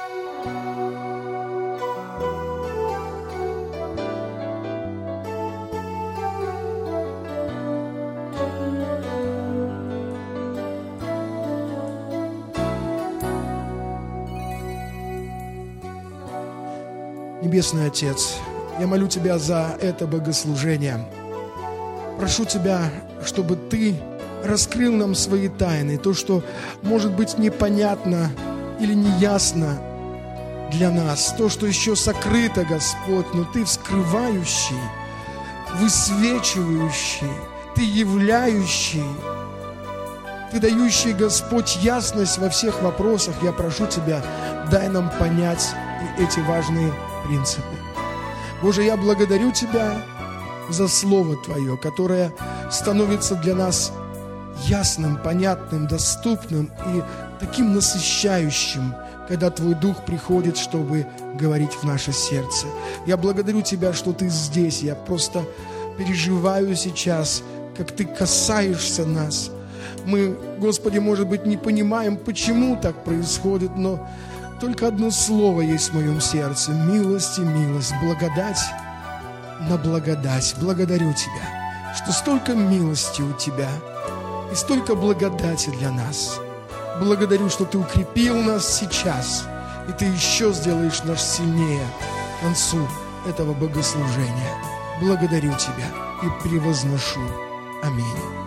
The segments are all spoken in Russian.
Небесный Отец, я молю Тебя за это богослужение. Прошу Тебя, чтобы Ты раскрыл нам свои тайны, то, что может быть непонятно или неясно для нас, то, что еще сокрыто, Господь, но Ты вскрывающий, высвечивающий, Ты являющий, Ты дающий, Господь, ясность во всех вопросах. Я прошу Тебя, дай нам понять и эти важные принципы. Боже, я благодарю Тебя за Слово Твое, которое становится для нас ясным, понятным, доступным и таким насыщающим, когда Твой Дух приходит, чтобы говорить в наше сердце. Я благодарю Тебя, что Ты здесь. Я просто переживаю сейчас, как Ты касаешься нас. Мы, Господи, может быть, не понимаем, почему так происходит, но только одно слово есть в моем сердце. Милость и милость, благодать на благодать. Благодарю Тебя, что столько милости у Тебя и столько благодати для нас. Благодарю, что Ты укрепил нас сейчас, и Ты еще сделаешь нас сильнее к концу этого богослужения. Благодарю Тебя и превозношу. Аминь.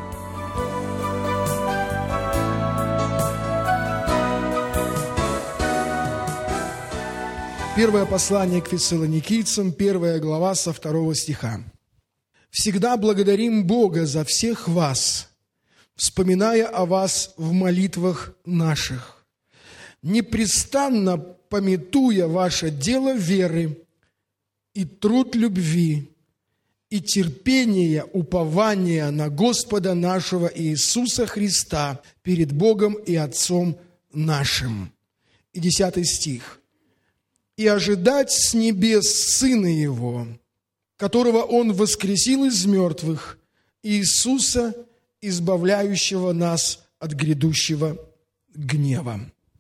Первое послание к Фессалоникийцам, 1 глава, со 2 стиха. «Всегда благодарим Бога за всех вас, вспоминая о вас в молитвах наших, непрестанно памятуя ваше дело веры и труд любви, и терпение, упования на Господа нашего Иисуса Христа перед Богом и Отцом нашим». И 10 стих. «И ожидать с небес Сына Его, которого Он воскресил из мертвых, Иисуса, избавляющего нас от грядущего гнева».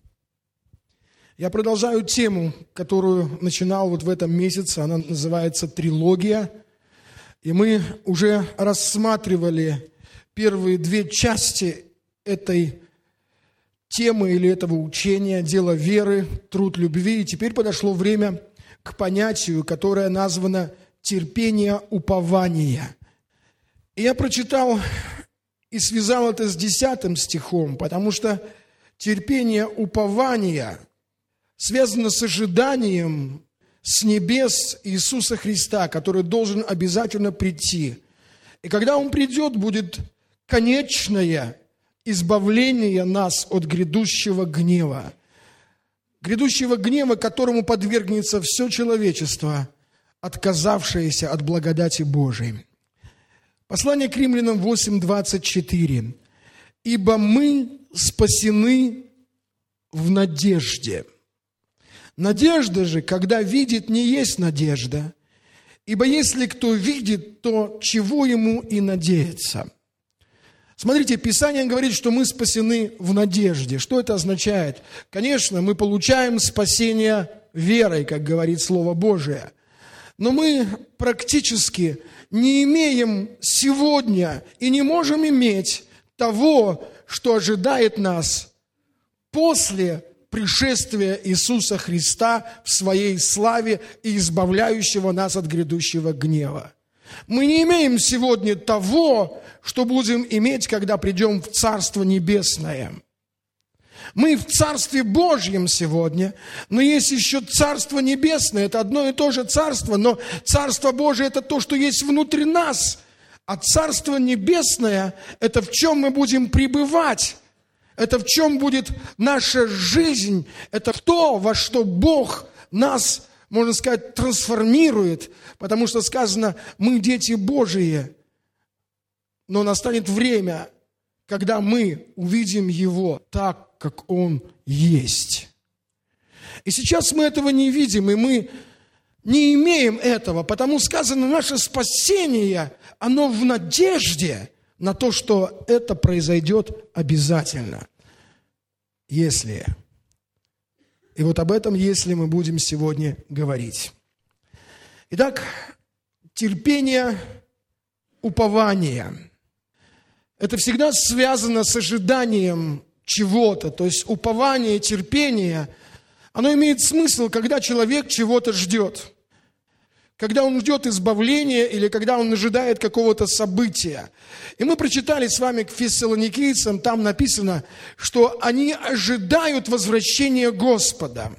Я продолжаю тему, которую начинал вот в этом месяце. Она называется «Трилогия». И мы уже рассматривали первые 2 части этой темы или этого учения, дело веры, труд любви. И теперь подошло время к понятию, которое названо терпение упования. И я прочитал и связал это с 10 стихом, потому что терпение упования связано с ожиданием с небес Иисуса Христа, который должен обязательно прийти. И когда Он придет, будет конечное избавление нас от грядущего гнева. Грядущего гнева, которому подвергнется все человечество, отказавшееся от благодати Божией. Послание к Римлянам 8:24. «Ибо мы спасены в надежде». Надежда же, когда видит, не есть надежда. Ибо если кто видит, то чего ему и надеяться? Смотрите, Писание говорит, что мы спасены в надежде. Что это означает? Конечно, мы получаем спасение верой, как говорит Слово Божие. Но мы практически не имеем сегодня и не можем иметь того, что ожидает нас после пришествия Иисуса Христа в Своей славе и избавляющего нас от грядущего гнева. Мы не имеем сегодня того, что будем иметь, когда придем в Царство Небесное. Мы в Царстве Божьем сегодня, но есть еще Царство Небесное. Это одно и то же Царство, но Царство Божие – это то, что есть внутри нас. А Царство Небесное – это в чем мы будем пребывать. Это в чем будет наша жизнь. Это то, во что Бог нас, можно сказать, трансформирует. Потому что сказано, мы дети Божии. Но настанет время, когда мы увидим Его так, как Он есть. И сейчас мы этого не видим, и мы не имеем этого, потому сказано, наше спасение, оно в надежде на то, что это произойдет обязательно. Если И вот об этом, если мы будем сегодня говорить. Итак, терпение, упование. Это всегда связано с ожиданием чего-то. То есть упование, терпение, оно имеет смысл, когда человек чего-то ждет. Когда он ждет избавления или когда он ожидает какого-то события. И мы прочитали с вами к Фессалоникийцам, там написано, что они ожидают возвращения Господа.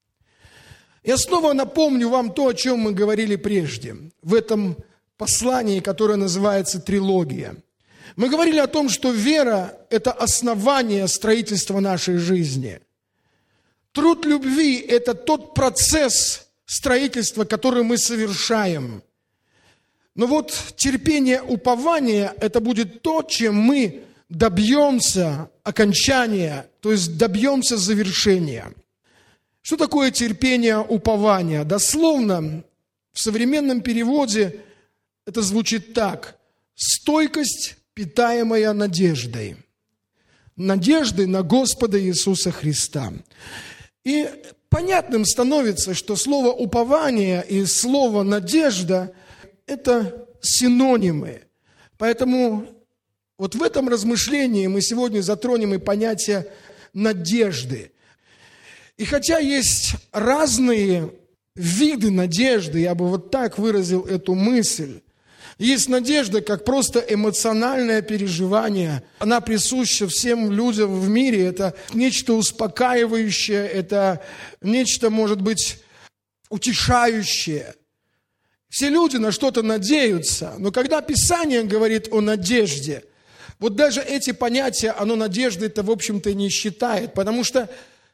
Я снова напомню вам то, о чем мы говорили прежде, в этом послании, которое называется «Трилогия». Мы говорили о том, что вера – это основание строительства нашей жизни. Труд любви – это тот процесс строительства, которое мы совершаем. Но вот терпение, упование – это будет то, чем мы добьемся окончания, то есть добьемся завершения. Что такое терпение, упование? Дословно, в современном переводе это звучит так: стойкость, питаемая надеждой. Надеждой на Господа Иисуса Христа. И понятным становится, что слово «упование» и слово «надежда» – это синонимы. Поэтому вот в этом размышлении мы сегодня затронем и понятие надежды. И хотя есть разные виды надежды, я бы вот так выразил эту мысль, есть надежда как просто эмоциональное переживание. Она присуща всем людям в мире. Это нечто успокаивающее, это нечто, может быть, утешающее. Все люди на что-то надеются. Но когда Писание говорит о надежде, вот даже эти понятия, оно надеждой-то, в общем-то, не считает. Потому что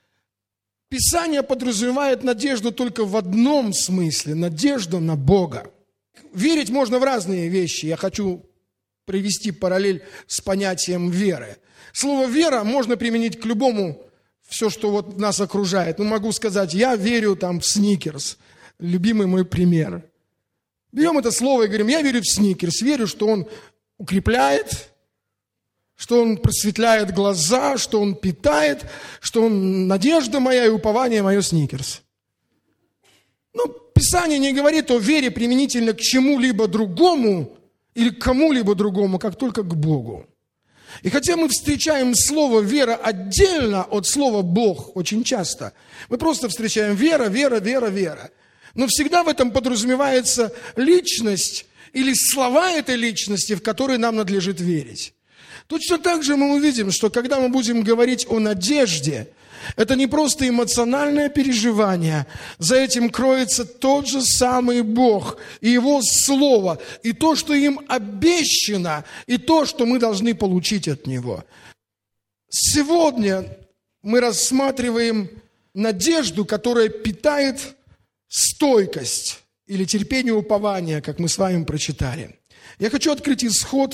Писание подразумевает надежду только в одном смысле – надежду на Бога. Верить можно в разные вещи. Я хочу привести параллель с понятием веры. Слово «вера» можно применить к любому, все, что вот нас окружает. Ну, могу сказать, я верю в Сникерс. Любимый мой пример. Берем это слово и говорим, я верю в Сникерс. Верю, что он укрепляет, что он просветляет глаза, что он питает, что он надежда моя и упование мое Сникерс. Писание не говорит о вере применительно к чему-либо другому или к кому-либо другому, как только к Богу. И хотя мы встречаем слово «вера» отдельно от слова «Бог» очень часто, мы просто встречаем «вера», «вера», «вера», «вера». Но всегда в этом подразумевается личность или слова этой личности, в которые нам надлежит верить. Точно так же мы увидим, что когда мы будем говорить о надежде, это не просто эмоциональное переживание. За этим кроется тот же самый Бог и Его Слово, и то, что им обещано, и то, что мы должны получить от Него. Сегодня мы рассматриваем надежду, которая питает стойкость или терпение, упование, как мы с вами прочитали. Я хочу открыть Исход,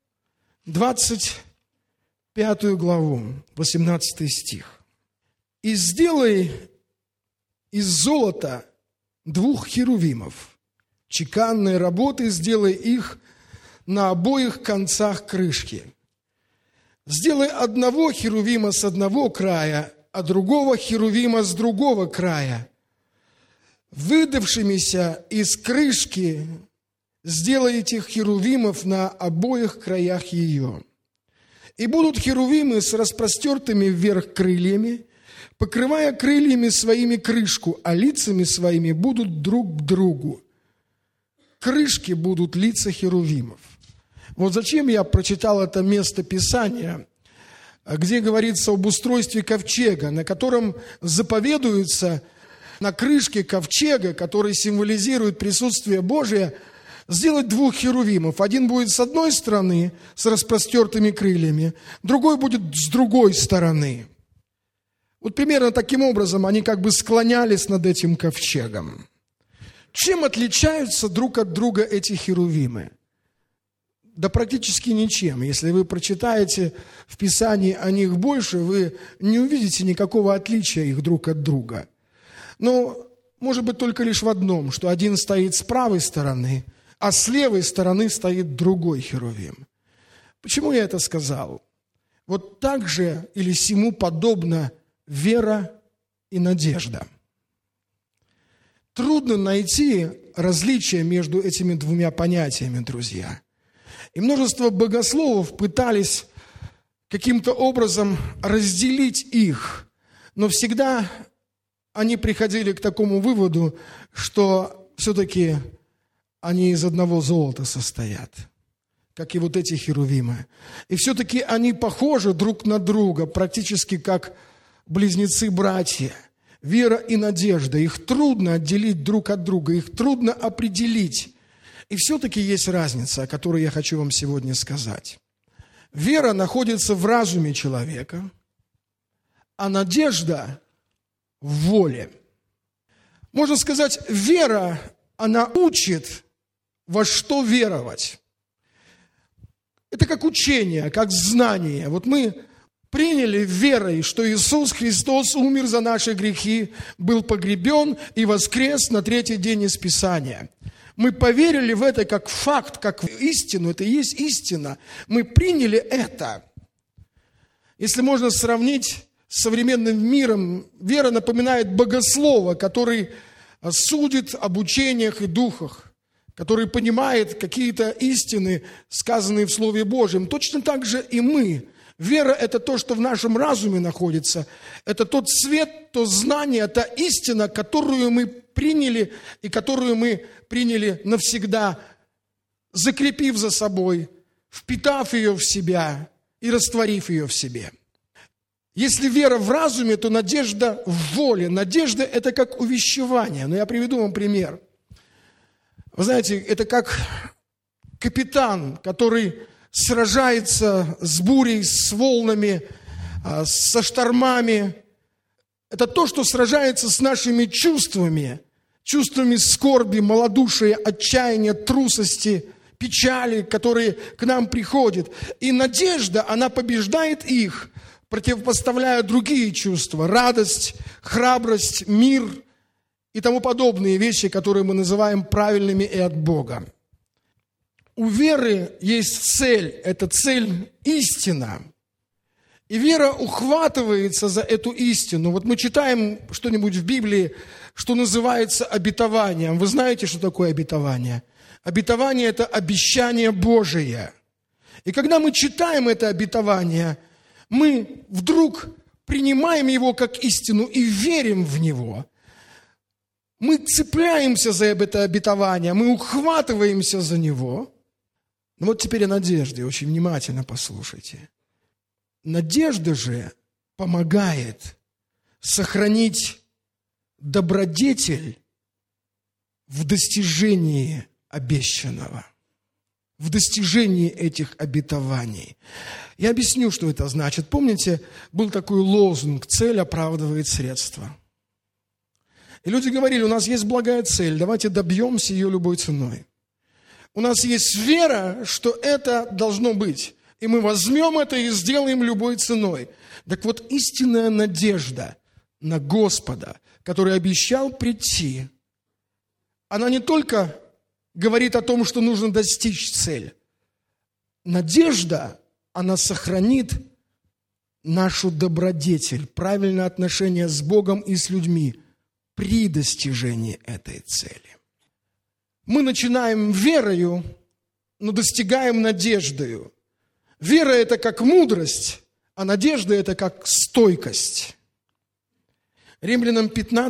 25 главу, 18 стих. «И сделай из золота 2 херувимов, чеканной работы сделай их на обоих концах крышки. Сделай одного херувима с одного края, а другого херувима с другого края. Выдавшимися из крышки сделай этих херувимов на обоих краях ее. И будут херувимы с распростертыми вверх крыльями, покрывая крыльями своими крышку, а лицами своими будут друг к другу. Крышки будут лица херувимов». Вот зачем я прочитал это место Писания, где говорится об устройстве ковчега, на котором заповедуется на крышке ковчега, который символизирует присутствие Божие, сделать 2 херувимов. Один будет с одной стороны с распростертыми крыльями, другой будет с другой стороны. Вот примерно таким образом они как бы склонялись над этим ковчегом. Чем отличаются друг от друга эти херувимы? Да практически ничем. Если вы прочитаете в Писании о них больше, вы не увидите никакого отличия их друг от друга. Но может быть только лишь в одном, что один стоит с правой стороны, а с левой стороны стоит другой херувим. Почему я это сказал? Вот так же или сему подобно вера и надежда. Трудно найти различия между этими двумя понятиями, друзья. И множество богословов пытались каким-то образом разделить их, но всегда они приходили к такому выводу, что все-таки они из одного золота состоят, как и вот эти херувимы. И все-таки они похожи друг на друга, практически как близнецы-братья. Вера и надежда, их трудно отделить друг от друга, их трудно определить. И все-таки есть разница, о которой я хочу вам сегодня сказать. Вера находится в разуме человека, а надежда в воле. Можно сказать, вера, она учит, во что веровать. Это как учение, как знание. Вот мы приняли верой, что Иисус Христос умер за наши грехи, был погребен и воскрес на третий день из Писания. Мы поверили в это как факт, как в истину. Это и есть истина. Мы приняли это. Если можно сравнить с современным миром, вера напоминает богослова, который судит об учениях и духах, который понимает какие-то истины, сказанные в Слове Божьем. Точно так же и мы. Вера – это то, что в нашем разуме находится. Это тот свет, то знание, та истина, которую мы приняли и которую мы приняли навсегда, закрепив за собой, впитав ее в себя и растворив ее в себе. Если вера в разуме, то надежда в воле. Надежда – это как увещевание. Но я приведу вам пример. Вы знаете, это как капитан, который сражается с бурей, с волнами, со штормами. Это то, что сражается с нашими чувствами скорби, малодушия, отчаяния, трусости, печали, которые к нам приходят. И надежда, она побеждает их, противопоставляя другие чувства: радость, храбрость, мир и тому подобные вещи, которые мы называем правильными и от Бога. У веры есть цель, это цель истина. И вера ухватывается за эту истину. Вот мы читаем что-нибудь в Библии, что называется обетованием. Вы знаете, что такое обетование? Обетование – это обещание Божие. И когда мы читаем это обетование, мы вдруг принимаем его как истину и верим в него. Мы цепляемся за это обетование, мы ухватываемся за него. Но вот теперь о надежде, очень внимательно послушайте. Надежда же помогает сохранить добродетель в достижении обещанного, в достижении этих обетований. Я объясню, что это значит. Помните, был такой лозунг: «Цель оправдывает средства». И люди говорили: у нас есть благая цель, давайте добьемся ее любой ценой. У нас есть вера, что это должно быть. И мы возьмем это и сделаем любой ценой. Так вот, истинная надежда на Господа, который обещал прийти, она не только говорит о том, что нужно достичь цели. Надежда, она сохранит нашу добродетель, правильное отношение с Богом и с людьми при достижении этой цели. Мы начинаем верою, но достигаем надеждою. Вера – это как мудрость, а надежда – это как стойкость. Римлянам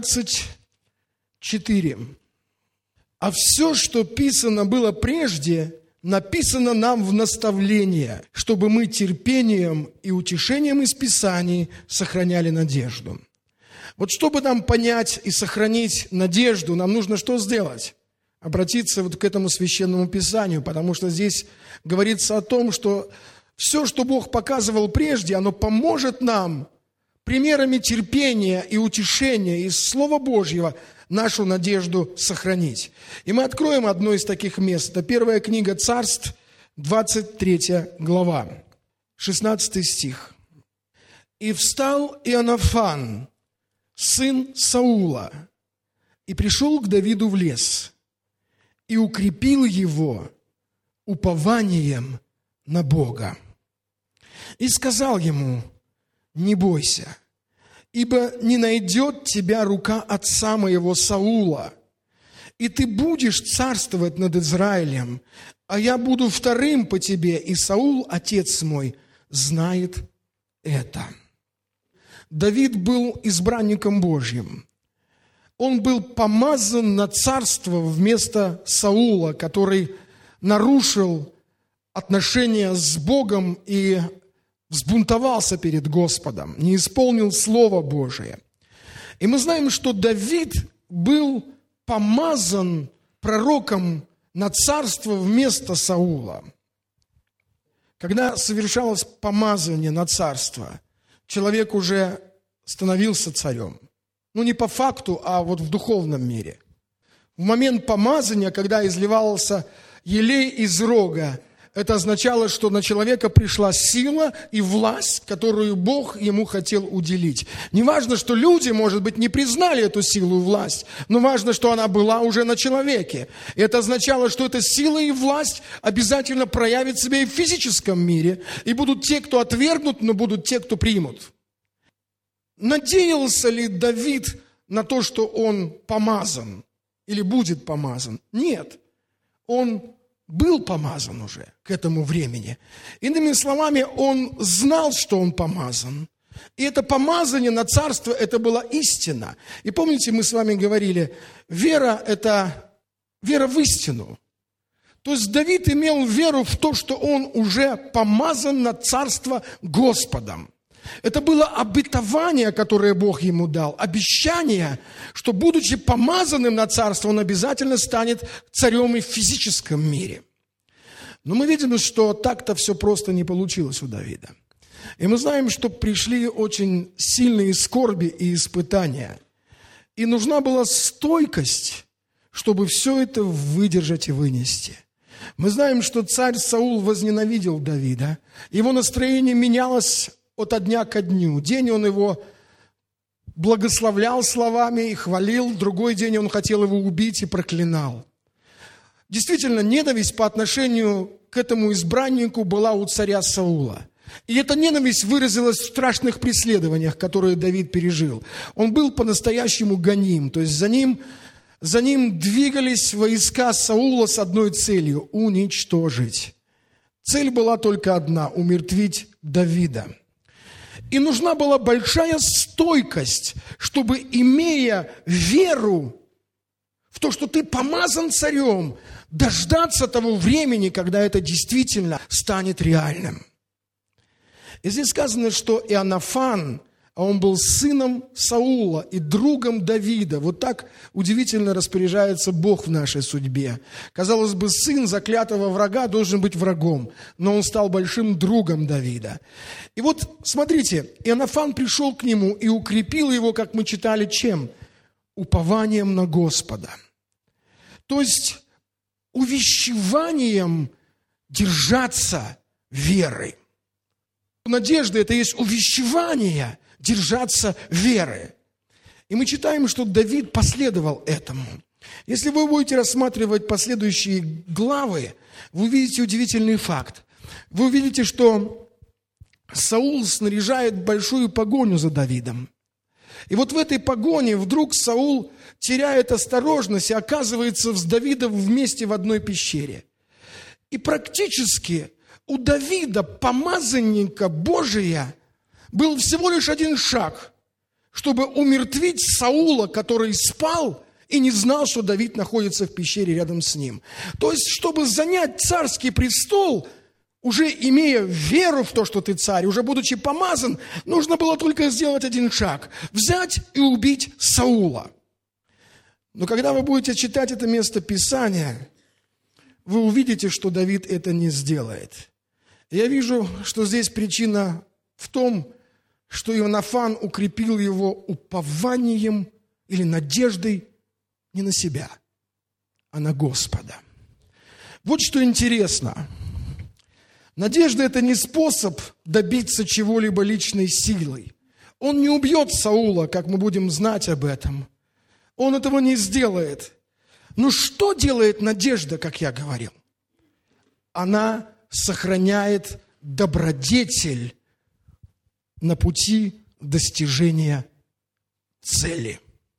15:4. «А все, что писано было прежде, написано нам в наставление, чтобы мы терпением и утешением из Писаний сохраняли надежду». Вот чтобы нам понять и сохранить надежду, нам нужно что сделать? Обратиться вот к этому священному Писанию, потому что здесь говорится о том, что все, что Бог показывал прежде, оно поможет нам примерами терпения и утешения из Слова Божьего нашу надежду сохранить. И мы откроем одно из таких мест. Это первая книга Царств, 23 глава, 16 стих. «И встал Иоаннафан, сын Саула, и пришел к Давиду в лес, и укрепил его упованием на Бога. И сказал ему: не бойся, ибо не найдет тебя рука отца моего Саула, и ты будешь царствовать над Израилем, а я буду вторым по тебе, и Саул, отец мой, знает это». Давид был избранником Божьим. Он был помазан на царство вместо Саула, который нарушил отношения с Богом и взбунтовался перед Господом, не исполнил Слово Божие. И мы знаем, что Давид был помазан пророком на царство вместо Саула. Когда совершалось помазание на царство, человек уже становился царем. Ну, не по факту, а вот в духовном мире. В момент помазания, когда изливался елей из рога, это означало, что на человека пришла сила и власть, которую Бог ему хотел уделить. Не важно, что люди, может быть, не признали эту силу и власть, но важно, что она была уже на человеке. И это означало, что эта сила и власть обязательно проявит себя и в физическом мире. И будут те, кто отвергнут, но будут те, кто примут. Надеялся ли Давид на то, что он помазан или будет помазан? Нет. Он был помазан уже к этому времени. Иными словами, он знал, что он помазан. И это помазание на царство, это была истина. И помните, мы с вами говорили, вера – это вера в истину. То есть Давид имел веру в то, что он уже помазан на царство Господом. Это было обетование, которое Бог ему дал, обещание, что, будучи помазанным на царство, он обязательно станет царем и в физическом мире. Но мы видим, что так-то все просто не получилось у Давида. И мы знаем, что пришли очень сильные скорби и испытания. И нужна была стойкость, чтобы все это выдержать и вынести. Мы знаем, что царь Саул возненавидел Давида. Его настроение менялось от дня ко дню. День он его благословлял словами и хвалил, другой день он хотел его убить и проклинал. Действительно, ненависть по отношению к этому избраннику была у царя Саула. И эта ненависть выразилась в страшных преследованиях, которые Давид пережил. Он был по-настоящему гоним, то есть за ним двигались войска Саула с одной целью – уничтожить. Цель была только одна – умертвить Давида. И нужна была большая стойкость, чтобы, имея веру в то, что ты помазан царем, дождаться того времени, когда это действительно станет реальным. И здесь сказано, что Иоаннафан, а он был сыном Саула и другом Давида. Вот так удивительно распоряжается Бог в нашей судьбе. Казалось бы, сын заклятого врага должен быть врагом, но он стал большим другом Давида. И вот, смотрите, Иоаннафан пришел к нему и укрепил его, как мы читали, чем? Упованием на Господа. То есть увещеванием держаться веры. Надежда – это есть увещевание держаться веры. И мы читаем, что Давид последовал этому. Если вы будете рассматривать последующие главы, вы увидите удивительный факт. Вы увидите, что Саул снаряжает большую погоню за Давидом. И вот в этой погоне вдруг Саул теряет осторожность и оказывается с Давидом вместе в одной пещере. И практически у Давида, помазанника Божия, был всего лишь один шаг, чтобы умертвить Саула, который спал и не знал, что Давид находится в пещере рядом с ним. То есть, чтобы занять царский престол, уже имея веру в то, что ты царь, уже будучи помазан, нужно было только сделать один шаг – взять и убить Саула. Но когда вы будете читать это место Писания, вы увидите, что Давид это не сделает. Я вижу, что здесь причина в том, что Иоаннафан укрепил его упованием или надеждой не на себя, а на Господа. Вот что интересно. Надежда – это не способ добиться чего-либо личной силой. Он не убьет Саула, как мы будем знать об этом. Он этого не сделает. Но что делает надежда, как я говорил? Она сохраняет добродетель на пути достижения цели.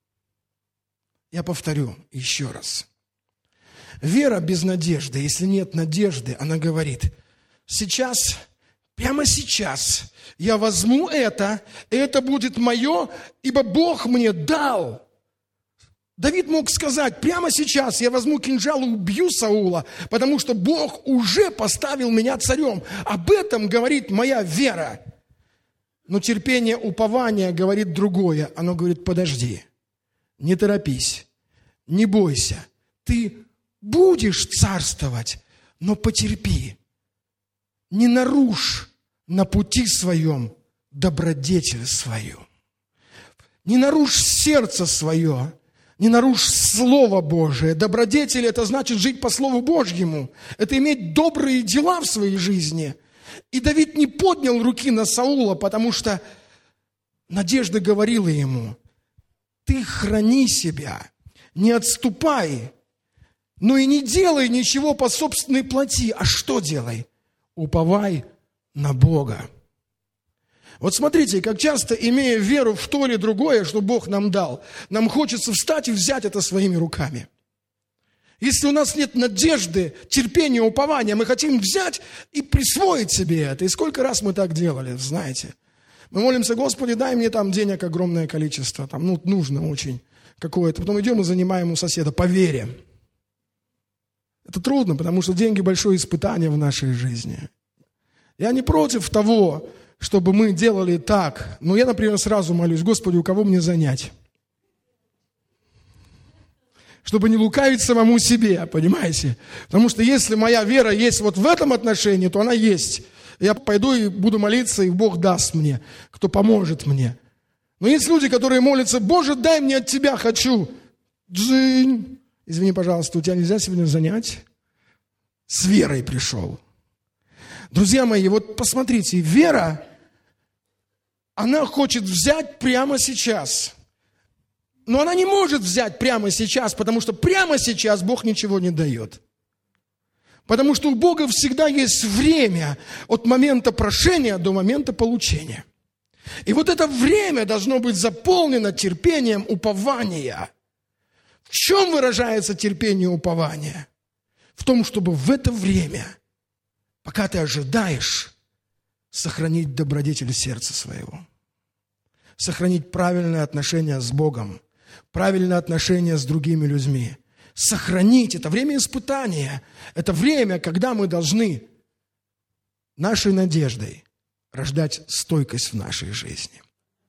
Я повторю еще раз. Вера без надежды, если нет надежды, она говорит, сейчас, прямо сейчас я возьму это, и это будет мое, ибо Бог мне дал. Давид мог сказать, прямо сейчас я возьму кинжал и убью Саула, потому что Бог уже поставил меня царем. Об этом говорит моя вера. Но терпение упования говорит другое. Оно говорит, подожди, не торопись, не бойся, ты будешь царствовать, но потерпи. Не нарушь на пути своем добродетель свою. Не нарушь сердце свое, не нарушь Слово Божие. Добродетель – это значит жить по Слову Божьему. Это иметь добрые дела в своей жизни. И Давид не поднял руки на Саула, потому что надежда говорила ему, ты храни себя, не отступай, но и не делай ничего по собственной плоти. А что делай? Уповай на Бога. Вот смотрите, как часто, имея веру в то или другое, что Бог нам дал, нам хочется встать и взять это своими руками. Если у нас нет надежды, терпения, упования, мы хотим взять и присвоить себе это. И сколько раз мы так делали, знаете. Мы молимся, Господи, дай мне там денег огромное количество, там, нужно очень какое-то. Потом идем и занимаем у соседа по вере. Это трудно, потому что деньги – большое испытание в нашей жизни. Я не против того, чтобы мы делали так. Но я, например, сразу молюсь, Господи, у кого мне занять? Чтобы не лукавить самому себе, понимаете? Потому что если моя вера есть вот в этом отношении, то она есть. Я пойду и буду молиться, и Бог даст мне, кто поможет мне. Но есть люди, которые молятся, Боже, дай мне от Тебя, хочу. Джинь. Извини, пожалуйста, у тебя нельзя сегодня занять? С верой пришел. Друзья мои, вот посмотрите, вера, она хочет взять прямо сейчас. Но она не может взять прямо сейчас, потому что прямо сейчас Бог ничего не дает. Потому что у Бога всегда есть время от момента прошения до момента получения. И вот это время должно быть заполнено терпением упования. В чем выражается терпение упования? В том, чтобы в это время, пока ты ожидаешь, сохранить добродетель сердца своего. Сохранить правильное отношение с Богом, правильное отношение с другими людьми. Сохранить. Это время испытания. Это время, когда мы должны нашей надеждой рождать стойкость в нашей жизни.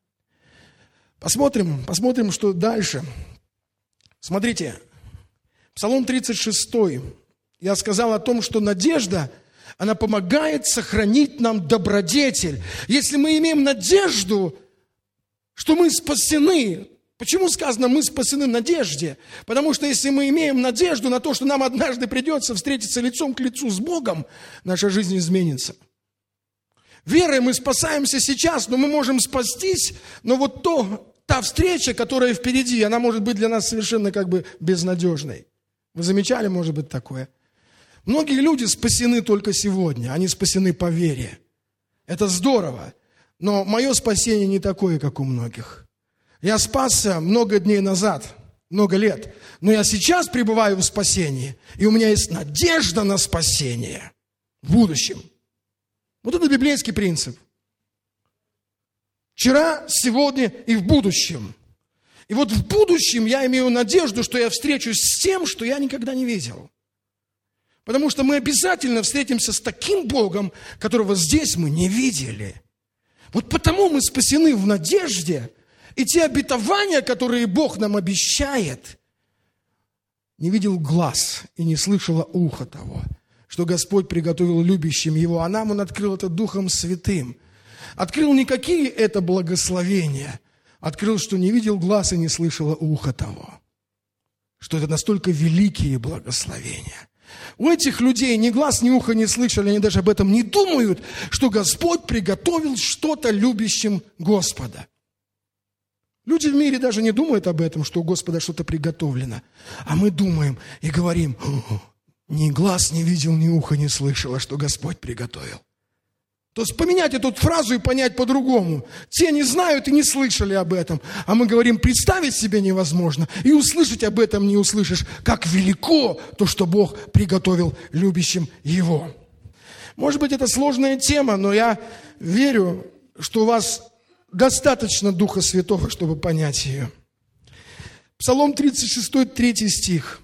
Посмотрим, что дальше. Смотрите, Псалом 36. Я сказал о том, что надежда, она помогает сохранить нам добродетель. Если мы имеем надежду, что мы спасены. Почему сказано, мы спасены в надежде? Потому что если мы имеем надежду на то, что нам однажды придется встретиться лицом к лицу с Богом, наша жизнь изменится. Верой мы спасаемся сейчас, но мы можем спастись, но вот та встреча, которая впереди, она может быть для нас совершенно как бы безнадежной. Вы замечали, может быть, такое? Многие люди спасены только сегодня, они спасены по вере. Это здорово, но мое спасение не такое, как у многих. Я спасся много дней назад, много лет, но я сейчас пребываю в спасении, и у меня есть надежда на спасение в будущем. Вот это библейский принцип. Вчера, сегодня и в будущем. И вот в будущем я имею надежду, что я встречусь с тем, что я никогда не видел. Потому что мы обязательно встретимся с таким Богом, которого здесь мы не видели. Вот потому мы спасены в надежде, и те обетования, которые Бог нам обещает, не видел глаз и не слышало ухо того, что Господь приготовил любящим Его, а нам Он открыл это Духом Святым. Открыл не какие это благословения, открыл, что не видел глаз и не слышало ухо того, что это настолько великие благословения. У этих людей ни глаз, ни ухо не слышали, они даже об этом не думают, что Господь приготовил что-то любящим Господа. Люди в мире даже не думают об этом, что у Господа что-то приготовлено. А мы думаем и говорим, ни глаз не видел, ни ухо не слышало, что Господь приготовил. То есть поменять эту фразу и понять по-другому. Те не знают и не слышали об этом. А мы говорим, представить себе невозможно. И услышать об этом не услышишь. Как велико то, что Бог приготовил любящим Его. Может быть, это сложная тема, но я верю, что у вас достаточно Духа Святого, чтобы понять ее. Псалом 36, 3 стих.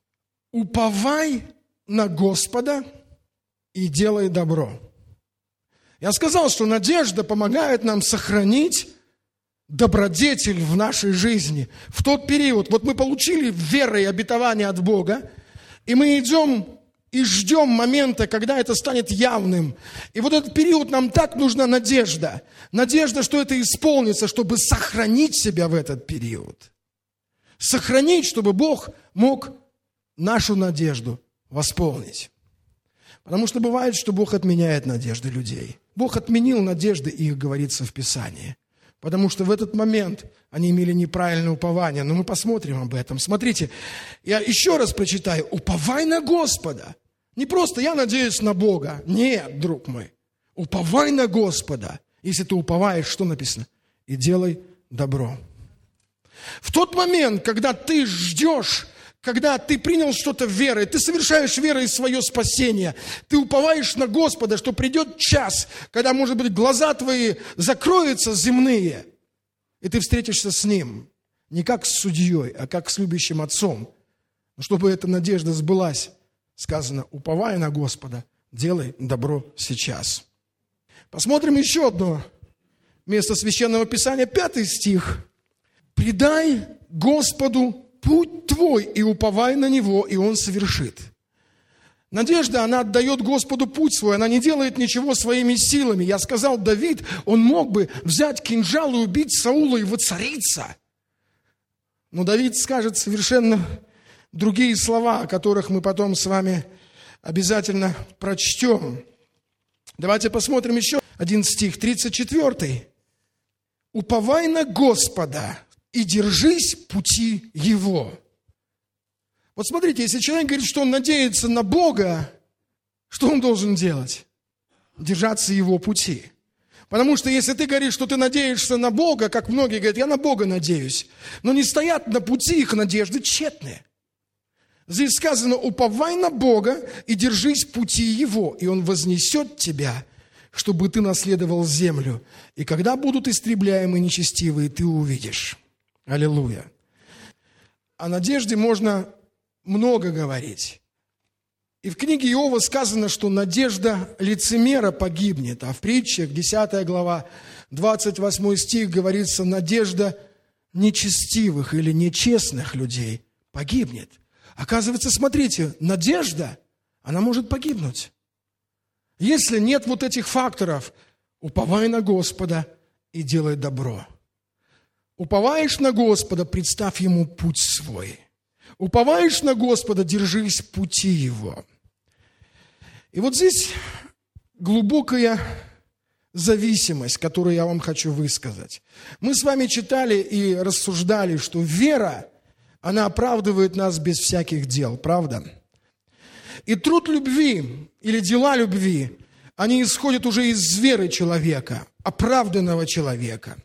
«Уповай на Господа и делай добро». Я сказал, что надежда помогает нам сохранить добродетель в нашей жизни. В тот период, вот мы получили веру и обетование от Бога, и мы идем и ждем момента, когда это станет явным. И вот этот период нам так нужна надежда. Надежда, что это исполнится, чтобы сохранить себя в этот период. Сохранить, чтобы Бог мог нашу надежду восполнить. Потому что бывает, что Бог отменяет надежды людей. Бог отменил надежды их, говорится в Писании. Потому что в этот момент они имели неправильное упование. Но мы посмотрим об этом. Смотрите, я еще раз прочитаю. «Уповай на Господа». Не просто «я надеюсь на Бога». Нет, друг мой. Уповай на Господа. Если ты уповаешь, что написано? «И делай добро». В тот момент, когда ты ждешь, когда ты принял что-то верой, ты совершаешь верой свое спасение, ты уповаешь на Господа, что придет час, когда, может быть, глаза твои закроются земные, и ты встретишься с Ним, не как с судьей, а как с любящим Отцом. Но чтобы эта надежда сбылась, сказано, уповай на Господа, делай добро сейчас. Посмотрим еще одно место Священного Писания, 5 стих. «Предай Господу путь твой, и уповай на Него, и Он совершит». Надежда, она отдает Господу путь свой, она не делает ничего своими силами. Я сказал, Давид, он мог бы взять кинжал и убить Саула и воцариться. Но Давид скажет совершенно другие слова, о которых мы потом с вами обязательно прочтем. Давайте посмотрим еще один стих, 34. «Уповай на Господа и держись пути Его». Вот смотрите, если человек говорит, что он надеется на Бога, что он должен делать? Держаться Его пути. Потому что если ты говоришь, что ты надеешься на Бога, как многие говорят, я на Бога надеюсь, но не стоят на пути их надежды тщетные. Здесь сказано, уповай на Бога и держись пути Его, и Он вознесет тебя, чтобы ты наследовал землю. И когда будут истребляемы нечестивые, ты увидишь. Аллилуйя. О надежде можно много говорить. И в книге Иова сказано, что надежда лицемера погибнет. А в притчах, 10 глава, 28 стих, говорится, надежда нечестивых или нечестных людей погибнет. Оказывается, смотрите, надежда, она может погибнуть. Если нет вот этих факторов, уповай на Господа и делай добро. Уповаешь на Господа, представь Ему путь свой. Уповаешь на Господа, держись пути Его. И вот здесь глубокая зависимость, которую я вам хочу высказать. Мы с вами читали и рассуждали, что вера, она оправдывает нас без всяких дел, правда? И труд любви или дела любви, они исходят уже из веры человека, оправданного человека.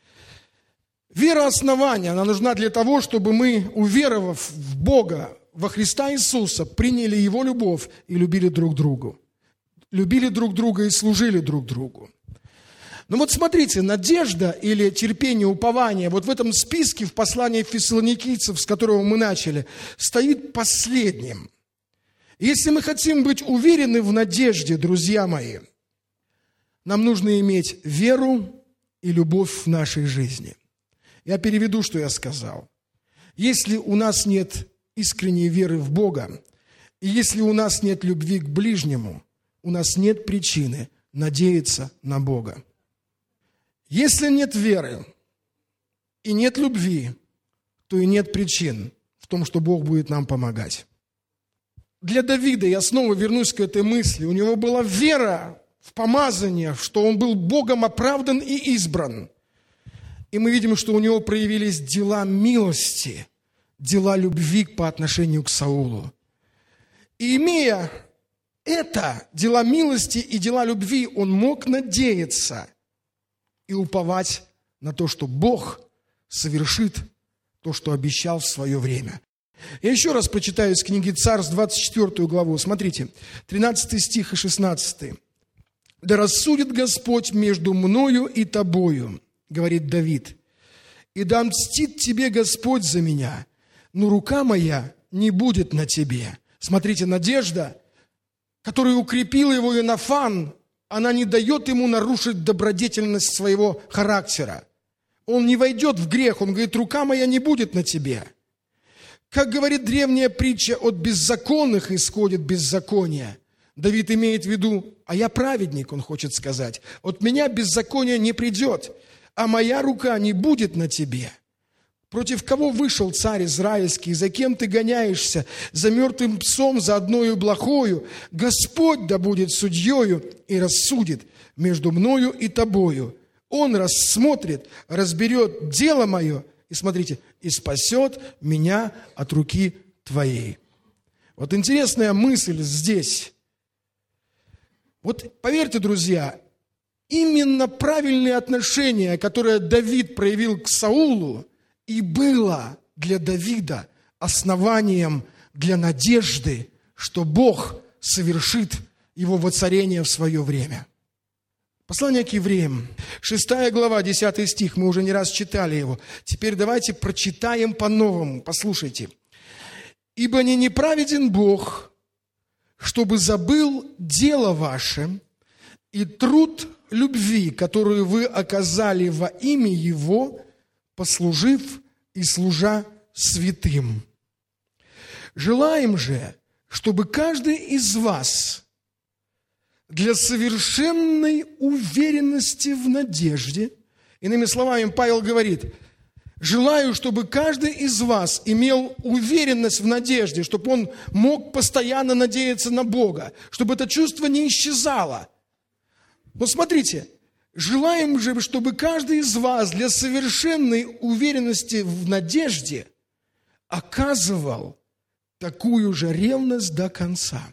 Вера основания, она нужна для того, чтобы мы, уверовав в Бога, во Христа Иисуса, приняли Его любовь и любили друг друга. Любили друг друга и служили друг другу. Но вот смотрите, надежда или терпение, упование, вот в этом списке в послании фессалоникийцев, с которого мы начали, стоит последним. Если мы хотим быть уверены в надежде, друзья мои, нам нужно иметь веру и любовь в нашей жизни. Я переведу, что я сказал. Если у нас нет искренней веры в Бога, и если у нас нет любви к ближнему, у нас нет причины надеяться на Бога. Если нет веры и нет любви, то и нет причин в том, что Бог будет нам помогать. Для Давида, я снова вернусь к этой мысли, у него была вера в помазание, что он был Богом оправдан и избран. И мы видим, что у него проявились дела милости, дела любви по отношению к Саулу. И имея это дела милости и дела любви он мог надеяться и уповать на то, что Бог совершит то, что обещал в свое время. Я еще раз прочитаю из книги Царств, 24 главу. Смотрите, 13 стих и 16. «Да рассудит Господь между мною и тобою, говорит Давид, и да мстит тебе Господь за меня, но рука моя не будет на тебе». Смотрите, надежда, которую укрепил его Иоаннафан, она не дает ему нарушить добродетельность своего характера. Он не войдет в грех, он говорит, рука моя не будет на тебе. Как говорит древняя притча, от беззаконных исходит беззаконие. Давид имеет в виду, а я праведник, он хочет сказать, от меня беззаконие не придет, а моя рука не будет на тебе. Против кого вышел царь израильский, за кем ты гоняешься, за мертвым псом, за одною блохою? Господь да будет судьею и рассудит между мною и тобою. Он рассмотрит, разберет дело мое, и смотрите, и спасет меня от руки твоей. Вот интересная мысль здесь. Вот поверьте, друзья, именно правильное отношение, которое Давид проявил к Саулу, и было для Давида основанием для надежды, что Бог совершит его воцарение в свое время. Послание к евреям, 6 глава, 10 стих, мы уже не раз читали его. Теперь давайте прочитаем по-новому, послушайте. «Ибо не неправеден Бог, чтобы забыл дело ваше и труд любви, которую вы оказали во имя Его, послужив и служа святым. Желаем же, чтобы каждый из вас для совершенной уверенности в надежде, иными словами, Павел говорит, желаю, чтобы каждый из вас имел уверенность в надежде, чтобы он мог постоянно надеяться на Бога, чтобы это чувство не исчезало. Но смотрите, желаем же, чтобы каждый из вас для совершенной уверенности в надежде оказывал такую же ревность до конца.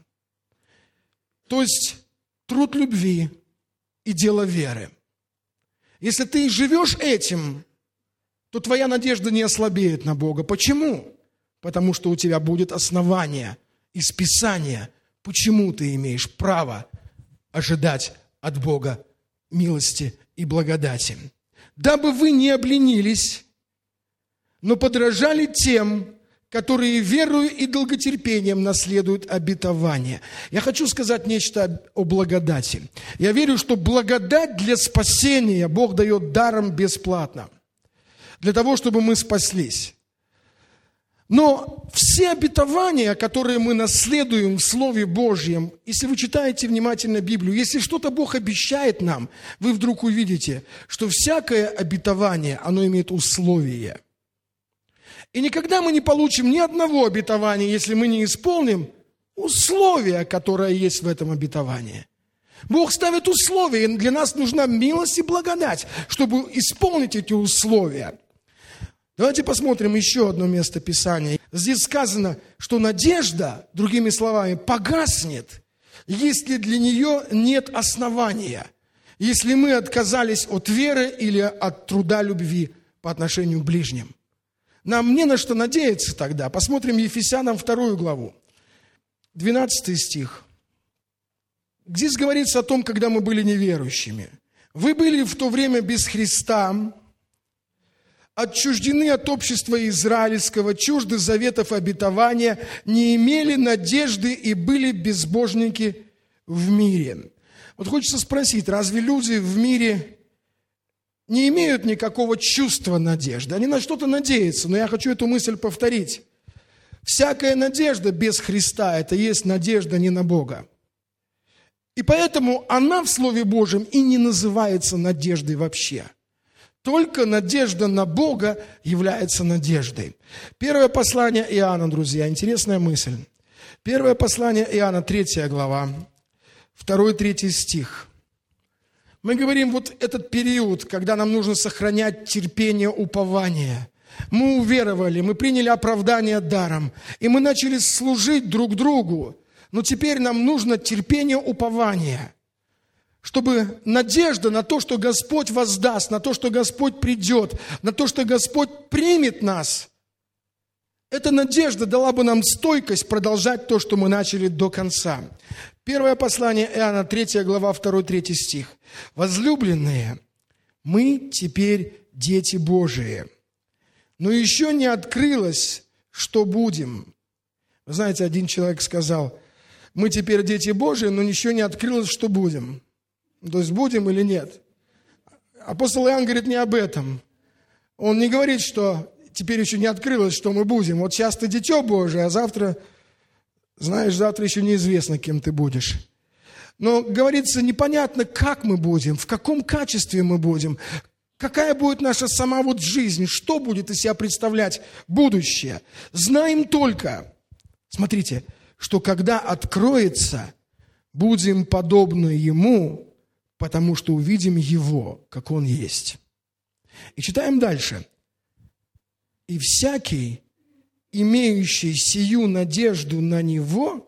То есть труд любви и дело веры. Если ты живешь этим, то твоя надежда не ослабеет на Бога. Почему? Потому что у тебя будет основание из Писания, почему ты имеешь право ожидать от Бога милости и благодати. Дабы вы не обленились, но подражали тем, которые верою и долготерпением наследуют обетование. Я хочу сказать нечто о благодати. Я верю, что благодать для спасения Бог дает даром бесплатно, для того, чтобы мы спаслись. Но все обетования, которые мы наследуем в Слове Божьем, если вы читаете внимательно Библию, если что-то Бог обещает нам, вы вдруг увидите, что всякое обетование, оно имеет условие. И никогда мы не получим ни одного обетования, если мы не исполним условия, которое есть в этом обетовании. Бог ставит условия, и для нас нужна милость и благодать, чтобы исполнить эти условия. Давайте посмотрим еще одно место Писания. Здесь сказано, что надежда, другими словами, погаснет, если для нее нет основания, если мы отказались от веры или от труда любви по отношению к ближним. Нам не на что надеяться тогда. Посмотрим Ефесянам 2 главу, 12 стих. Здесь говорится о том, когда мы были неверующими. «Вы были в то время без Христа, отчуждены от общества израильского, чужды заветов обетования, не имели надежды и были безбожники в мире». Вот хочется спросить, разве люди в мире не имеют никакого чувства надежды? Они на что-то надеются, но я хочу эту мысль повторить. Всякая надежда без Христа – это есть надежда не на Бога. И поэтому она в Слове Божьем и не называется надеждой вообще. Только надежда на Бога является надеждой. Первое послание Иоанна, друзья, интересная мысль. Первое послание Иоанна, 3 глава, 2-3 стих. Мы говорим, вот этот период, когда нам нужно сохранять терпение, упование. Мы уверовали, мы приняли оправдание даром, и мы начали служить друг другу. но теперь нам нужно терпение, упование, чтобы надежда на то, что Господь воздаст, на то, что Господь придет, на то, что Господь примет нас, эта надежда дала бы нам стойкость продолжать то, что мы начали до конца. Первое послание Иоанна, 3 глава, 2-3 стих. «Возлюбленные, мы теперь дети Божии, но еще не открылось, что будем». Вы знаете, один человек сказал: мы теперь дети Божии, но еще не открылось, что будем. То есть будем или нет. Апостол Иоанн говорит не об этом. Он не говорит, что теперь еще не открылось, что мы будем. Вот сейчас ты дитё Божие, а завтра, знаешь, завтра еще неизвестно, кем ты будешь. Но говорится, непонятно, как мы будем, в каком качестве мы будем, какая будет наша сама вот жизнь, что будет из себя представлять будущее. Знаем только, смотрите, что когда откроется, будем подобны Ему, потому что увидим Его, как Он есть. И читаем дальше. «И всякий, имеющий сию надежду на Него,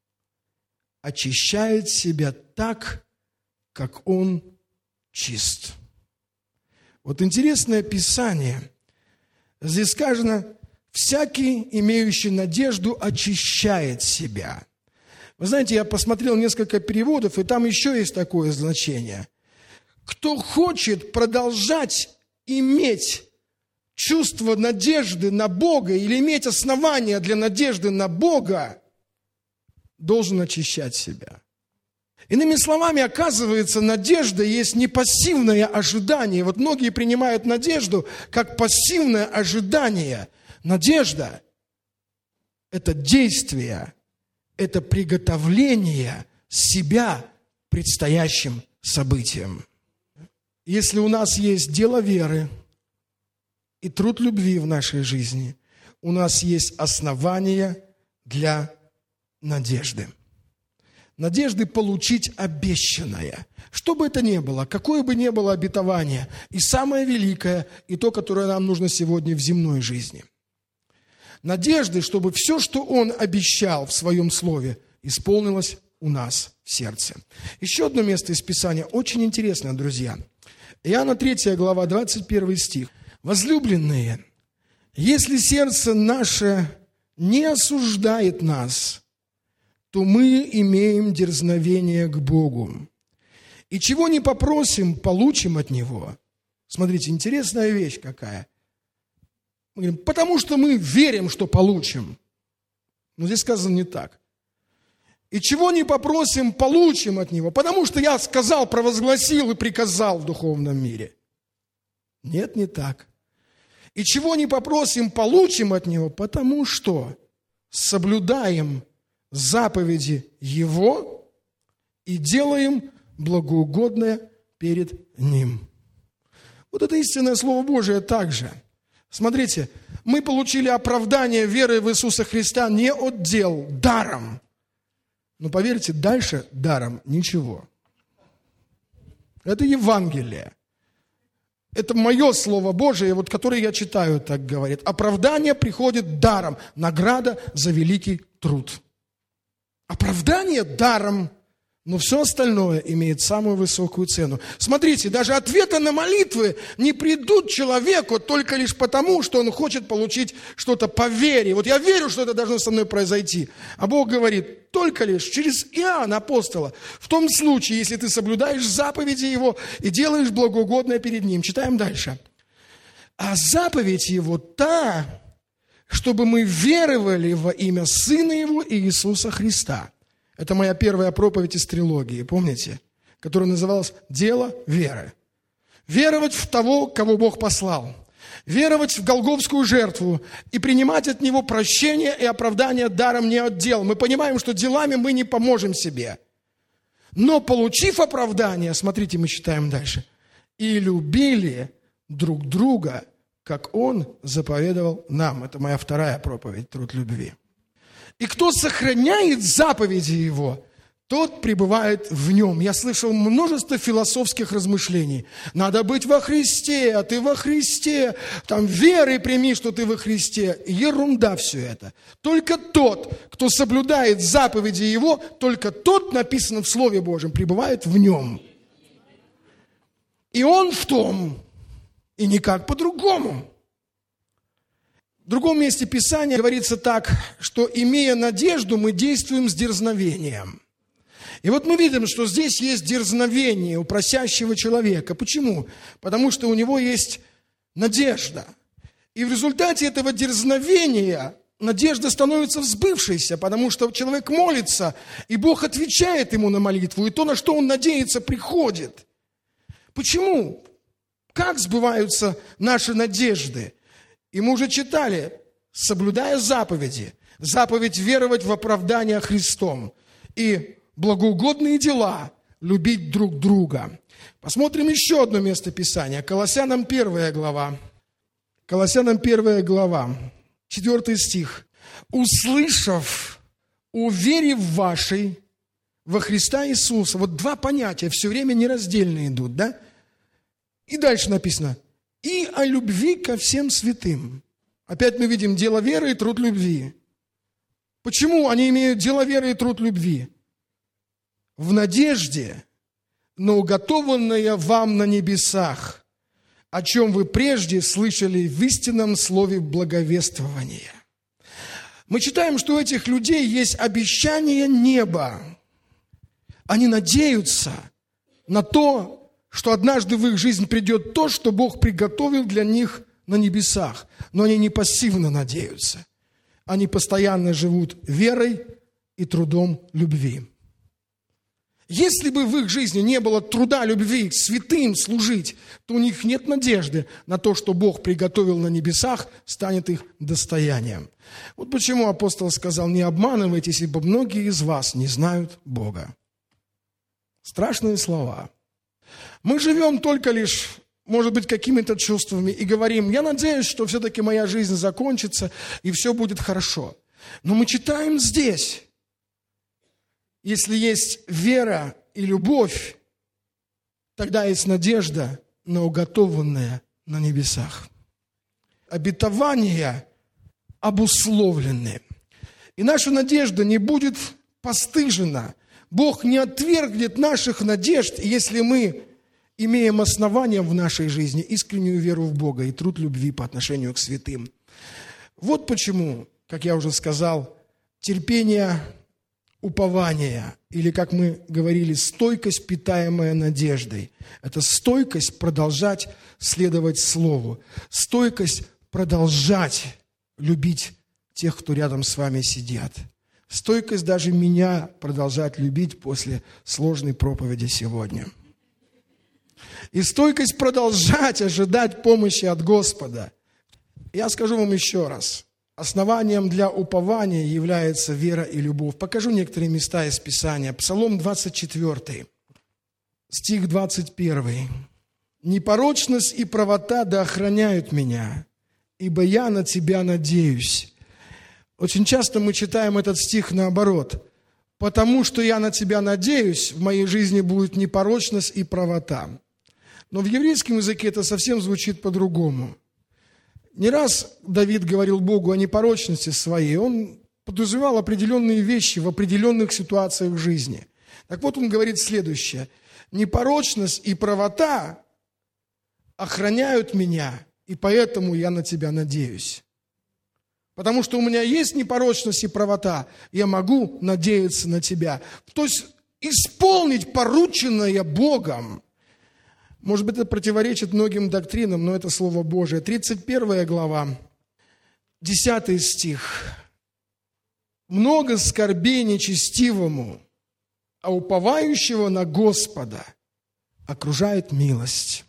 очищает себя так, как Он чист». Вот интересное Писание. Здесь сказано: «Всякий, имеющий надежду, очищает себя». Вы знаете, я посмотрел несколько переводов, и там еще есть такое значение. Кто хочет продолжать иметь чувство надежды на Бога или иметь основания для надежды на Бога, должен очищать себя. Иными словами, оказывается, надежда есть не пассивное ожидание. Вот многие принимают надежду как пассивное ожидание. Надежда – это действие, это приготовление себя к предстоящим событиям. Если у нас есть дело веры и труд любви в нашей жизни, у нас есть основания для надежды. Надежды получить обещанное. Что бы это ни было, какое бы ни было обетование, и самое великое, и то, которое нам нужно сегодня в земной жизни. Надежды, чтобы все, что Он обещал в Своем Слове, исполнилось у нас в сердце. Еще одно место из Писания, очень интересное, друзья. Иоанна 3 глава, 21 стих. «Возлюбленные, если сердце наше не осуждает нас, то мы имеем дерзновение к Богу. И чего не попросим, получим от Него». Смотрите, интересная вещь какая. Мы говорим: потому что мы верим, что получим. Но здесь сказано не так. И чего не попросим, получим от Него, потому что я сказал, провозгласил и приказал в духовном мире. Нет, не так. И чего не попросим, получим от Него, потому что соблюдаем заповеди Его и делаем благоугодное перед Ним. Вот это истинное Слово Божие также. Смотрите, мы получили оправдание веры в Иисуса Христа не от дел, даром. Но поверьте, дальше даром ничего. Это Евангелие. Это мое Слово Божие, вот, которое я читаю, так говорит. Оправдание приходит даром, награда за великий труд. Оправдание даром, но все остальное имеет самую высокую цену. Смотрите, даже ответы на молитвы не придут человеку только лишь потому, что он хочет получить что-то по вере. Вот я верю, что это должно со мной произойти. А Бог говорит, только лишь через Иоанна апостола. В том случае, если ты соблюдаешь заповеди Его и делаешь благоугодное перед Ним. Читаем дальше. А заповедь Его та, чтобы мы веровали во имя Сына Его Иисуса Христа. Это моя первая проповедь из трилогии, помните? Которая называлась «Дело веры». Веровать в того, кого Бог послал. Веровать в голгофскую жертву и принимать от Него прощение и оправдание даром не от дел. Мы понимаем, что делами мы не поможем себе. Но получив оправдание, смотрите, мы читаем дальше, и любили друг друга, как Он заповедовал нам. Это моя вторая проповедь, труд любви. И кто сохраняет заповеди Его, тот пребывает в нем. Я слышал множество философских размышлений. Надо быть во Христе, а ты во Христе. Там верой прими, что ты во Христе. Ерунда все это. Только тот, кто соблюдает заповеди Его, только тот, написано в Слове Божьем, пребывает в нем. И он в том, и никак по-другому. В другом месте Писания говорится так, что, имея надежду, мы действуем с дерзновением. И вот мы видим, что здесь есть дерзновение у просящего человека. Почему? Потому что у него есть надежда. И в результате этого дерзновения надежда становится сбывшейся, потому что человек молится, и Бог отвечает ему на молитву, и то, на что он надеется, приходит. Почему? Как сбываются наши надежды? И мы уже читали, соблюдая заповеди, заповедь веровать в оправдание Христом и благоугодные дела, любить друг друга. Посмотрим еще одно место Писания. Колоссянам 1 глава. Колоссянам 1 глава, 4 стих. «Услышав о вере вашей во Христа Иисуса». Вот два понятия все время нераздельно идут, да? И дальше написано. «И о любви ко всем святым». Опять мы видим дело веры и труд любви. Почему они имеют дело веры и труд любви? В надежде на уготованное вам на небесах, о чем вы прежде слышали в истинном слове благовествования. Мы читаем, что у этих людей есть обещание неба. Они надеются на то, что однажды в их жизнь придет то, что Бог приготовил для них на небесах. Но они не пассивно надеются. Они постоянно живут верой и трудом любви. Если бы в их жизни не было труда любви к святым служить, то у них нет надежды на то, что Бог приготовил на небесах, станет их достоянием. Вот почему апостол сказал: не обманывайтесь, ибо многие из вас не знают Бога. Страшные слова. Мы живем только лишь, может быть, какими-то чувствами и говорим: я надеюсь, что все-таки моя жизнь закончится и все будет хорошо. Но мы читаем здесь: если есть вера и любовь, тогда есть надежда на уготованное на небесах. Обетования обусловлены. И наша надежда не будет постыжена. Бог не отвергнет наших надежд, если мы имеем основания в нашей жизни, искреннюю веру в Бога и труд любви по отношению к святым. Вот почему, как я уже сказал, терпение, упование, или, как мы говорили, стойкость, питаемая надеждой. Это стойкость продолжать следовать Слову, стойкость продолжать любить тех, кто рядом с вами сидят. Стойкость даже меня продолжать любить после сложной проповеди сегодня. И стойкость продолжать ожидать помощи от Господа. Я скажу вам еще раз. Основанием для упования является вера и любовь. Покажу некоторые места из Писания. Псалом 24, стих 21. «Непорочность и правота да охраняют меня, ибо я на Тебя надеюсь». Очень часто мы читаем этот стих наоборот. «Потому что я на Тебя надеюсь, в моей жизни будет непорочность и правота». Но в еврейском языке это совсем звучит по-другому. Не раз Давид говорил Богу о непорочности своей. Он подразумевал определенные вещи в определенных ситуациях жизни. Так вот, он говорит следующее. «Непорочность и правота охраняют меня, и поэтому я на Тебя надеюсь». Потому что у меня есть непорочность и правота, я могу надеяться на Тебя. То есть исполнить порученное Богом. Может быть, это противоречит многим доктринам, но это Слово Божие. 31 глава, 10 стих. «Много скорбей нечестивому, а уповающего на Господа окружает милость».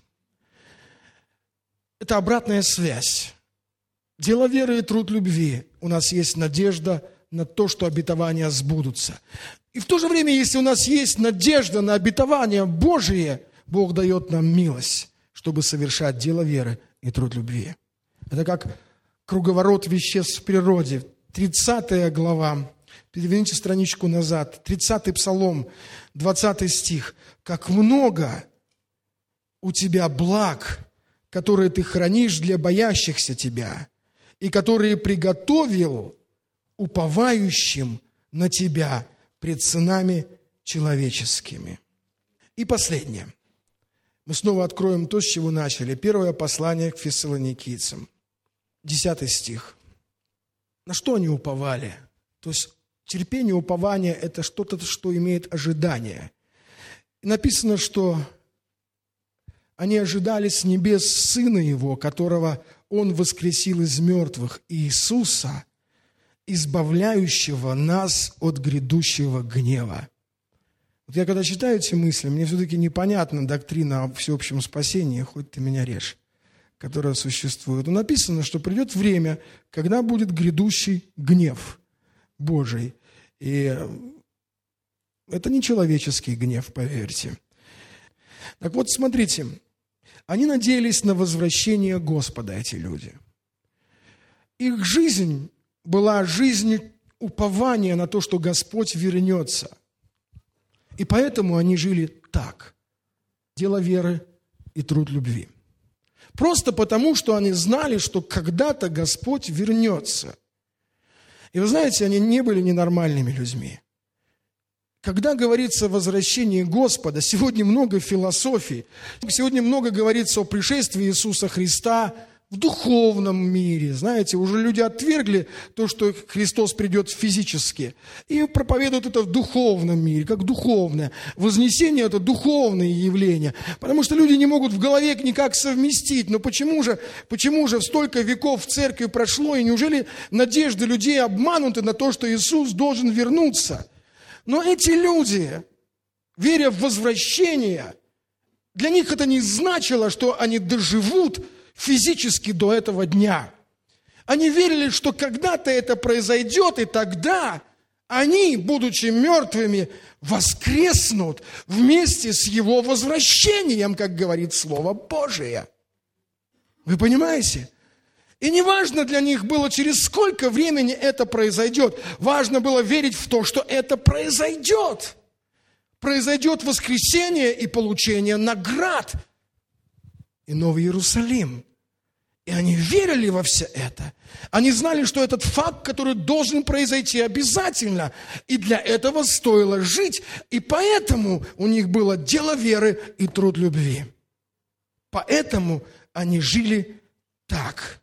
Это обратная связь. Дело веры и труд любви. У нас есть надежда на то, что обетования сбудутся. И в то же время, если у нас есть надежда на обетования Божие, Бог дает нам милость, чтобы совершать дело веры и труд любви. Это как круговорот веществ в природе. 30 глава, Переверните страничку назад. 30-й Псалом, 20 стих. «Как много у тебя благ, которые ты хранишь для боящихся тебя, и которые приготовил уповающим на тебя пред сынами человеческими». И последнее. Мы снова откроем то, с чего начали. Первое послание к Фессалоникийцам, 10 стих. На что они уповали? То есть терпение, упование – это что-то, что имеет ожидание. И написано, что они ожидали с небес Сына Его, которого Он воскресил из мертвых, Иисуса, избавляющего нас от грядущего гнева. Вот я когда читаю эти мысли, мне все-таки непонятна доктрина о всеобщем спасении, хоть ты меня режь, которая существует. Но написано, что придет время, когда будет грядущий гнев Божий. И это не человеческий гнев, поверьте. Так вот, смотрите, они надеялись на возвращение Господа, эти люди. Их жизнь была жизнь упования на то, что Господь вернется. И поэтому они жили так. Дело веры и труд любви. Просто потому, что они знали, что когда-то Господь вернется. И вы знаете, они не были ненормальными людьми. Когда говорится о возвращении Господа, сегодня много философий, сегодня много говорится о пришествии Иисуса Христа в духовном мире. Знаете, уже люди отвергли то, что Христос придет физически, и проповедуют это в духовном мире, как духовное. Вознесение – это духовное явление, потому что люди не могут в голове никак совместить. Но почему же столько веков в церкви прошло, и неужели надежды людей обмануты на то, что Иисус должен вернуться? Но эти люди, веря в возвращение, для них это не значило, что они доживут физически до этого дня. Они верили, что когда-то это произойдет, и тогда они, будучи мертвыми, воскреснут вместе с Его возвращением, как говорит Слово Божие. Вы понимаете? И не важно для них было, через сколько времени это произойдет. Важно было верить в то, что это произойдет. Произойдет воскресение и получение наград. И Новый Иерусалим. И они верили во все это. Они знали, что этот факт, который должен произойти обязательно. И для этого стоило жить. И поэтому у них было дело веры и труд любви. Поэтому они жили так.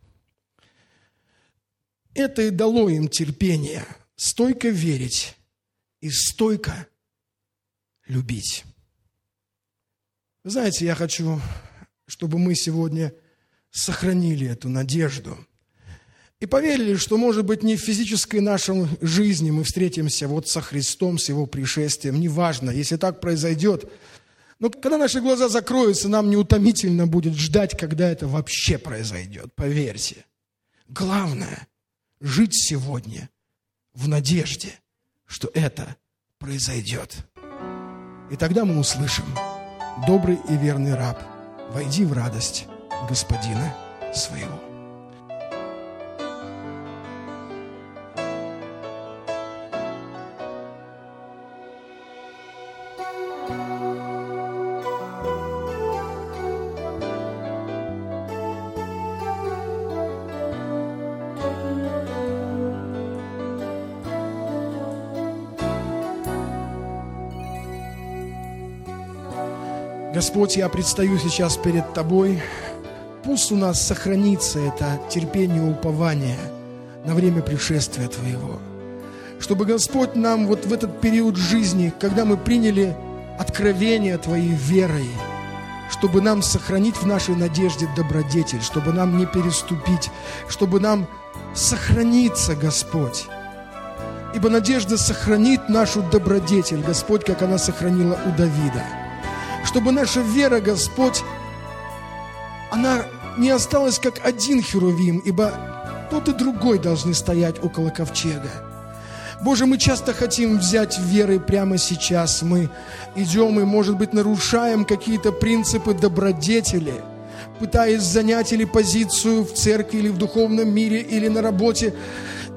Это и дало им терпение. Стойко верить и стойко любить. Вы знаете, я хочу, чтобы мы сегодня сохранили эту надежду и поверили, что, может быть, не в физической нашей жизни мы встретимся вот со Христом, с Его пришествием, неважно, если так произойдет. Но когда наши глаза закроются, нам неутомительно будет ждать, когда это вообще произойдет, поверьте. Главное – жить сегодня в надежде, что это произойдет. И тогда мы услышим: «Добрый и верный раб, войди в радость Господина своего». Господь, я предстаю сейчас перед Тобой. Пусть у нас сохранится это терпение и упование на время пришествия Твоего. Чтобы, Господь, нам вот в этот период жизни, когда мы приняли откровение Твоей верой, чтобы нам сохранить в нашей надежде добродетель, чтобы нам не переступить, чтобы нам сохраниться, Господь. Ибо надежда сохранит нашу добродетель, Господь, как она сохранила у Давида. Чтобы наша вера, Господь, она не осталась как один херувим, ибо тот и другой должны стоять около ковчега. Боже, мы часто хотим взять веры прямо сейчас. Мы идем и, может быть, нарушаем какие-то принципы добродетели, пытаясь занять или позицию в церкви, или в духовном мире, или на работе.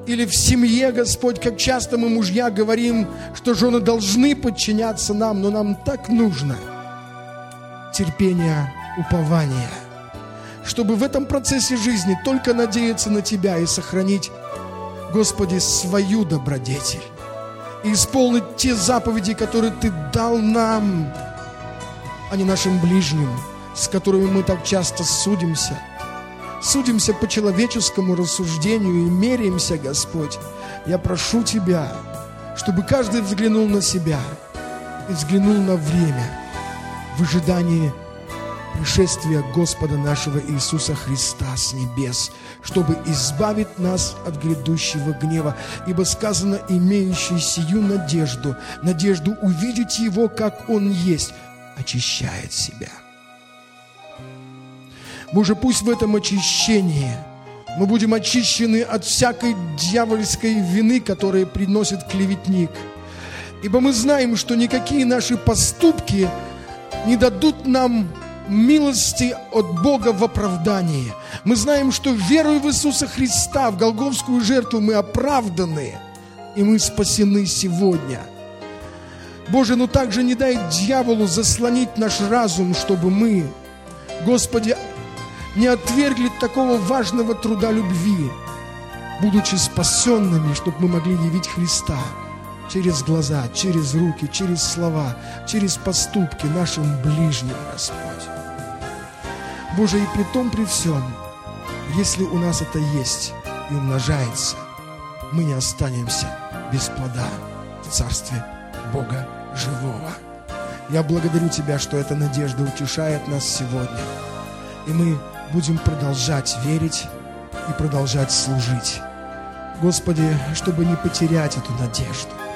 Или в семье, Господь, как часто мы, мужья, говорим, что жены должны подчиняться нам, но нам так нужно терпение, упование, чтобы в этом процессе жизни только надеяться на Тебя и сохранить, Господи, свою добродетель и исполнить те заповеди, которые Ты дал нам, а не нашим ближним, с которыми мы так часто судимся по человеческому рассуждению и меряемся, Господь. Я прошу Тебя, чтобы каждый взглянул на себя и взглянул на время в ожидании пришествия Господа нашего Иисуса Христа с небес, чтобы избавить нас от грядущего гнева. Ибо сказано, имеющий сию надежду увидеть Его, как Он есть, очищает себя. Боже, пусть в этом очищении мы будем очищены от всякой дьявольской вины, которую приносит клеветник. Ибо мы знаем, что никакие наши поступки не дадут нам милости от Бога в оправдании. Мы знаем, что верой в Иисуса Христа, в Голгофскую жертву, мы оправданы, и мы спасены сегодня. Боже, но также не дай дьяволу заслонить наш разум, чтобы мы, Господи, не отвергли такого важного труда любви, будучи спасенными, чтобы мы могли явить Христа через глаза, через руки, через слова, через поступки нашим ближним, Господь. Боже, и при том, при всем, если у нас это есть и умножается, мы не останемся без плода в Царстве Бога живого. Я благодарю Тебя, что эта надежда утешает нас сегодня, и мы будем продолжать верить и продолжать служить. Господи, чтобы не потерять эту надежду.